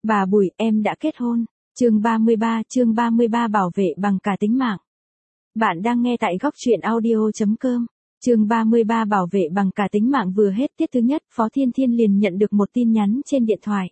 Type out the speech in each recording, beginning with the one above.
Bà Bùi, em đã kết hôn. Chương 33 bảo vệ bằng cả tính mạng. Bạn đang nghe tại góc truyện audio.com. Chương 33 bảo vệ bằng cả tính mạng vừa hết tiết thứ nhất, Phó Thiên Thiên liền nhận được một tin nhắn trên điện thoại.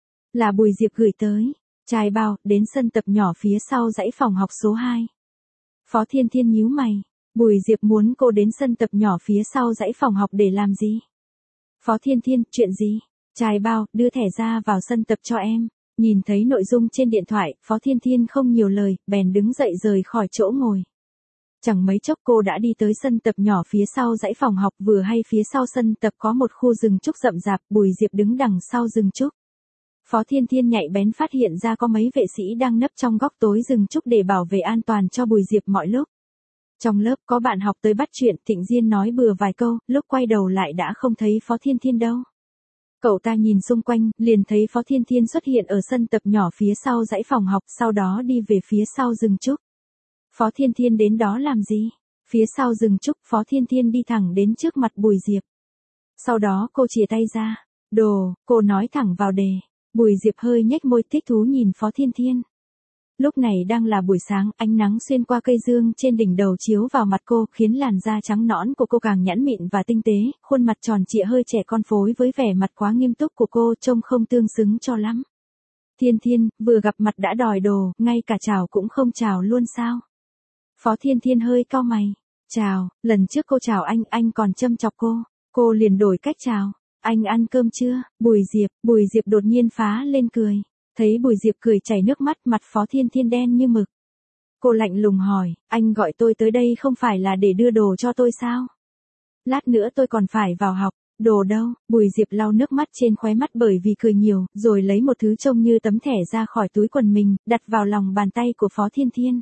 Là Bùi Diệp gửi tới. Trai bao, đến sân tập nhỏ phía sau dãy phòng học số 2. Phó Thiên Thiên nhíu mày. Bùi Diệp muốn cô đến sân tập nhỏ phía sau dãy phòng học để làm gì? Phó Thiên Thiên, chuyện gì? Trai bao, đưa thẻ ra vào sân tập cho em. Nhìn thấy nội dung trên điện thoại, Phó Thiên Thiên không nhiều lời, bèn đứng dậy rời khỏi chỗ ngồi. Chẳng mấy chốc cô đã đi tới sân tập nhỏ phía sau dãy phòng học, vừa hay phía sau sân tập có một khu rừng trúc rậm rạp, Bùi Diệp đứng đằng sau rừng trúc. Phó Thiên Thiên nhạy bén phát hiện ra có mấy vệ sĩ đang nấp trong góc tối rừng trúc để bảo vệ an toàn cho Bùi Diệp mọi lúc. Trong lớp có bạn học tới bắt chuyện, Thịnh Diên nói bừa vài câu, lúc quay đầu lại đã không thấy Phó Thiên Thiên đâu. Cậu ta nhìn xung quanh, liền thấy Phó Thiên Thiên xuất hiện ở sân tập nhỏ phía sau dãy phòng học, sau đó đi về phía sau rừng trúc. Phó Thiên Thiên đến đó làm gì? Phía sau rừng trúc, Phó Thiên Thiên đi thẳng đến trước mặt Bùi Diệp. Sau đó cô chìa tay ra. Đồ, cô nói thẳng vào đề. Bùi Diệp hơi nhếch môi thích thú nhìn Phó Thiên Thiên. Lúc này đang là buổi sáng, ánh nắng xuyên qua cây dương trên đỉnh đầu chiếu vào mặt cô, khiến làn da trắng nõn của cô càng nhẵn mịn và tinh tế, khuôn mặt tròn trịa hơi trẻ con phối với vẻ mặt quá nghiêm túc của cô trông không tương xứng cho lắm. Thiên Thiên, vừa gặp mặt đã đòi đồ, ngay cả chào cũng không chào luôn sao? Phó Thiên Thiên hơi cau mày. Chào, lần trước cô chào anh còn châm chọc cô liền đổi cách chào. Anh ăn cơm chưa? Bùi Diệp đột nhiên phá lên cười. Thấy Bùi Diệp cười chảy nước mắt, mặt Phó Thiên Thiên đen như mực. Cô lạnh lùng hỏi, anh gọi tôi tới đây không phải là để đưa đồ cho tôi sao? Lát nữa tôi còn phải vào học. Đồ đâu? Bùi Diệp lau nước mắt trên khóe mắt bởi vì cười nhiều, rồi lấy một thứ trông như tấm thẻ ra khỏi túi quần mình, đặt vào lòng bàn tay của Phó Thiên Thiên.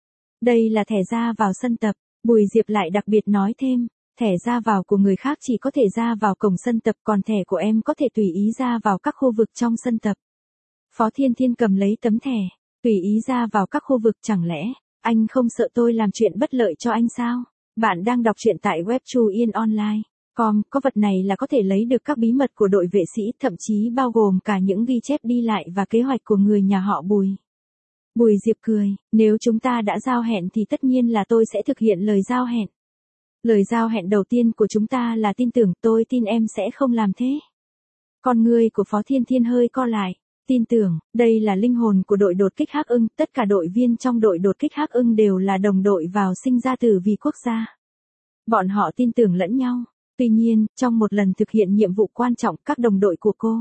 Đây là thẻ ra vào sân tập. Bùi Diệp lại đặc biệt nói thêm, thẻ ra vào của người khác chỉ có thể ra vào cổng sân tập, còn thẻ của em có thể tùy ý ra vào các khu vực trong sân tập. Phó Thiên Thiên cầm lấy tấm thẻ, tùy ý ra vào các khu vực, chẳng lẽ anh không sợ tôi làm chuyện bất lợi cho anh sao? Bạn đang đọc truyện tại web chuyenonline.com, có vật này là có thể lấy được các bí mật của đội vệ sĩ, thậm chí bao gồm cả những ghi chép đi lại và kế hoạch của người nhà họ Bùi. Bùi Diệp cười, nếu chúng ta đã giao hẹn thì tất nhiên là tôi sẽ thực hiện lời giao hẹn. Lời giao hẹn đầu tiên của chúng ta là tin tưởng, tôi tin em sẽ không làm thế. Con người của Phó Thiên Thiên hơi co lại. Tin tưởng, đây là linh hồn của đội đột kích Hắc Ưng, tất cả đội viên trong đội đột kích Hắc Ưng đều là đồng đội vào sinh ra tử vì quốc gia. Bọn họ tin tưởng lẫn nhau. Tuy nhiên, trong một lần thực hiện nhiệm vụ quan trọng, các đồng đội của cô.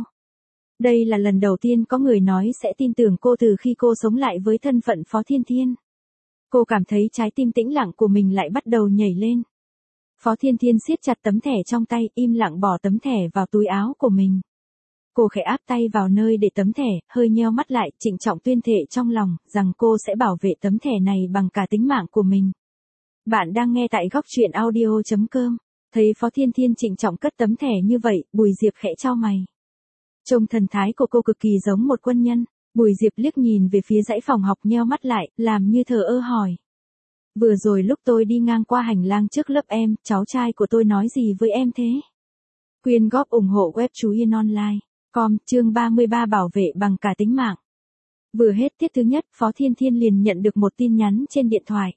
Đây là lần đầu tiên có người nói sẽ tin tưởng cô từ khi cô sống lại với thân phận Phó Thiên Thiên. Cô cảm thấy trái tim tĩnh lặng của mình lại bắt đầu nhảy lên. Phó Thiên Thiên siết chặt tấm thẻ trong tay, im lặng bỏ tấm thẻ vào túi áo của mình. Cô khẽ áp tay vào nơi để tấm thẻ, hơi nheo mắt lại, trịnh trọng tuyên thệ trong lòng, rằng cô sẽ bảo vệ tấm thẻ này bằng cả tính mạng của mình. Bạn đang nghe tại góc truyện audio.com. Thấy Phó Thiên Thiên trịnh trọng cất tấm thẻ như vậy, Bùi Diệp khẽ chau mày. Trông thần thái của cô cực kỳ giống một quân nhân. Bùi Diệp liếc nhìn về phía dãy phòng học, nheo mắt lại, làm như thờ ơ hỏi. Vừa rồi lúc tôi đi ngang qua hành lang trước lớp em, cháu trai của tôi nói gì với em thế? Quyên góp ủng hộ web chuyenonline.com, chương 33 bảo vệ bằng cả tính mạng. Vừa hết tiết thứ nhất, Phó Thiên Thiên liền nhận được một tin nhắn trên điện thoại.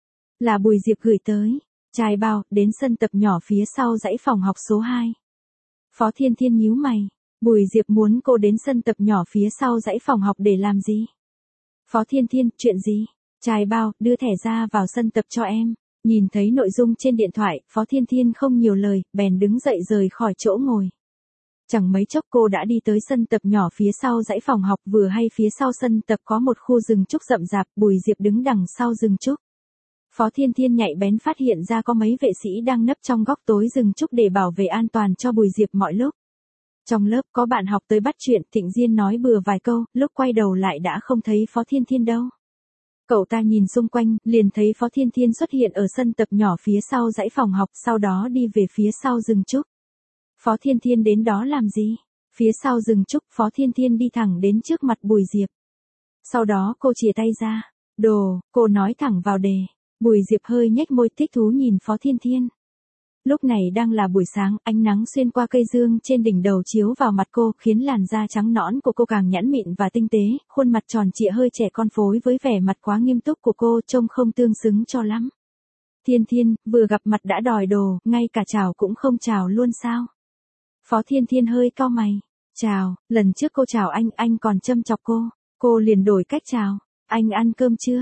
Là Bùi Diệp gửi tới. Trai bao, đến sân tập nhỏ phía sau dãy phòng học số 2. Phó Thiên Thiên nhíu mày. Bùi Diệp muốn cô đến sân tập nhỏ phía sau dãy phòng học để làm gì? Phó Thiên Thiên, chuyện gì? Trai bao, đưa thẻ ra vào sân tập cho em. Nhìn thấy nội dung trên điện thoại, Phó Thiên Thiên không nhiều lời, bèn đứng dậy rời khỏi chỗ ngồi. Chẳng mấy chốc cô đã đi tới sân tập nhỏ phía sau dãy phòng học, vừa hay phía sau sân tập có một khu rừng trúc rậm rạp, Bùi Diệp đứng đằng sau rừng trúc. Phó Thiên Thiên nhạy bén phát hiện ra có mấy vệ sĩ đang nấp trong góc tối rừng trúc để bảo vệ an toàn cho Bùi Diệp mọi lúc. Trong lớp có bạn học tới bắt chuyện, Thịnh Diên nói bừa vài câu, lúc quay đầu lại đã không thấy Phó Thiên Thiên đâu. Cậu ta nhìn xung quanh, liền thấy Phó Thiên Thiên xuất hiện ở sân tập nhỏ phía sau dãy phòng học, sau đó đi về phía sau rừng trúc. Phó Thiên Thiên đến đó làm gì? Phía sau rừng trúc, Phó Thiên Thiên đi thẳng đến trước mặt Bùi Diệp. Sau đó cô chìa tay ra. Đồ, cô nói thẳng vào đề. Bùi Diệp hơi nhếch môi thích thú nhìn Phó Thiên Thiên. Lúc này đang là buổi sáng, ánh nắng xuyên qua cây dương trên đỉnh đầu chiếu vào mặt cô, khiến làn da trắng nõn của cô càng nhẵn mịn và tinh tế, khuôn mặt tròn trịa hơi trẻ con phối với vẻ mặt quá nghiêm túc của cô trông không tương xứng cho lắm. Thiên Thiên, vừa gặp mặt đã đòi đồ, ngay cả chào cũng không chào luôn sao? Phó Thiên Thiên hơi cau mày. Chào, lần trước cô chào anh còn châm chọc cô liền đổi cách chào. Anh ăn cơm chưa?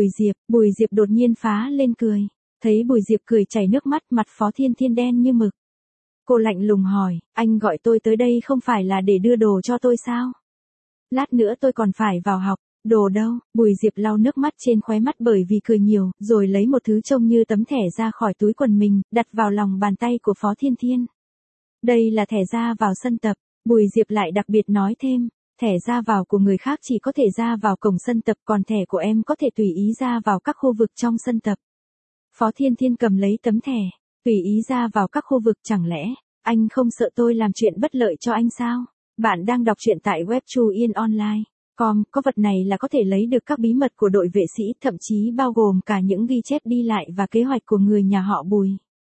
Bùi Diệp đột nhiên phá lên cười. Thấy Bùi Diệp cười chảy nước mắt, mặt Phó Thiên Thiên đen như mực. Cô lạnh lùng hỏi, anh gọi tôi tới đây không phải là để đưa đồ cho tôi sao? Lát nữa tôi còn phải vào học. Đồ đâu? Bùi Diệp lau nước mắt trên khóe mắt bởi vì cười nhiều, rồi lấy một thứ trông như tấm thẻ ra khỏi túi quần mình, đặt vào lòng bàn tay của Phó Thiên Thiên. Đây là thẻ ra vào sân tập. Bùi Diệp lại đặc biệt nói thêm, thẻ ra vào của người khác chỉ có thể ra vào cổng sân tập, còn thẻ của em có thể tùy ý ra vào các khu vực trong sân tập. Phó Thiên Thiên cầm lấy tấm thẻ, tùy ý ra vào các khu vực, chẳng lẽ anh không sợ tôi làm chuyện bất lợi cho anh sao? Bạn đang đọc truyện tại web chuyenonline.com, có vật này là có thể lấy được các bí mật của đội vệ sĩ, thậm chí bao gồm cả những ghi chép đi lại và kế hoạch của người nhà họ Bùi.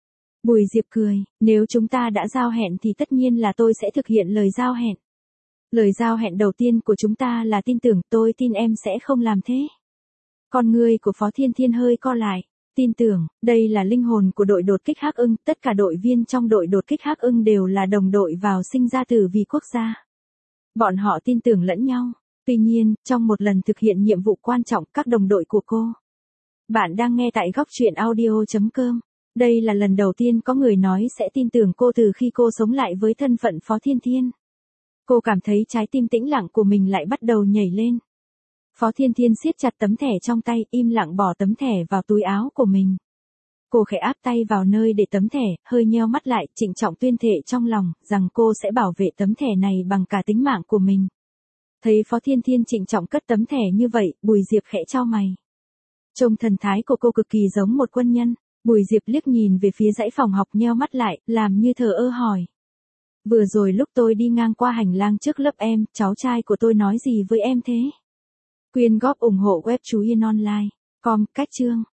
Bùi Diệp cười, nếu chúng ta đã giao hẹn thì tất nhiên là tôi sẽ thực hiện lời giao hẹn. Lời giao hẹn đầu tiên của chúng ta là tin tưởng, tôi tin em sẽ không làm thế. Con người của Phó Thiên Thiên hơi co lại. Tin tưởng, đây là linh hồn của đội đột kích Hắc Ưng, tất cả đội viên trong đội đột kích Hắc Ưng đều là đồng đội vào sinh ra tử vì quốc gia. Bọn họ tin tưởng lẫn nhau. Tuy nhiên, trong một lần thực hiện nhiệm vụ quan trọng, các đồng đội của cô. Bạn đang nghe tại góc truyện audio.com. Đây là lần đầu tiên có người nói sẽ tin tưởng cô từ khi cô sống lại với thân phận Phó Thiên Thiên. Cô cảm thấy trái tim tĩnh lặng của mình lại bắt đầu nhảy lên. Phó Thiên Thiên siết chặt tấm thẻ trong tay, im lặng bỏ tấm thẻ vào túi áo của mình. Cô khẽ áp tay vào nơi để tấm thẻ, hơi nheo mắt lại, trịnh trọng tuyên thệ trong lòng, rằng cô sẽ bảo vệ tấm thẻ này bằng cả tính mạng của mình. Thấy Phó Thiên Thiên trịnh trọng cất tấm thẻ như vậy, Bùi Diệp khẽ chau mày. Trông thần thái của cô cực kỳ giống một quân nhân. Bùi Diệp liếc nhìn về phía dãy phòng học, nheo mắt lại, làm như thờ ơ hỏi. Vừa rồi lúc tôi đi ngang qua hành lang trước lớp em, cháu trai của tôi nói gì với em thế? Quyên góp ủng hộ web chuyenonline.com, cách chương.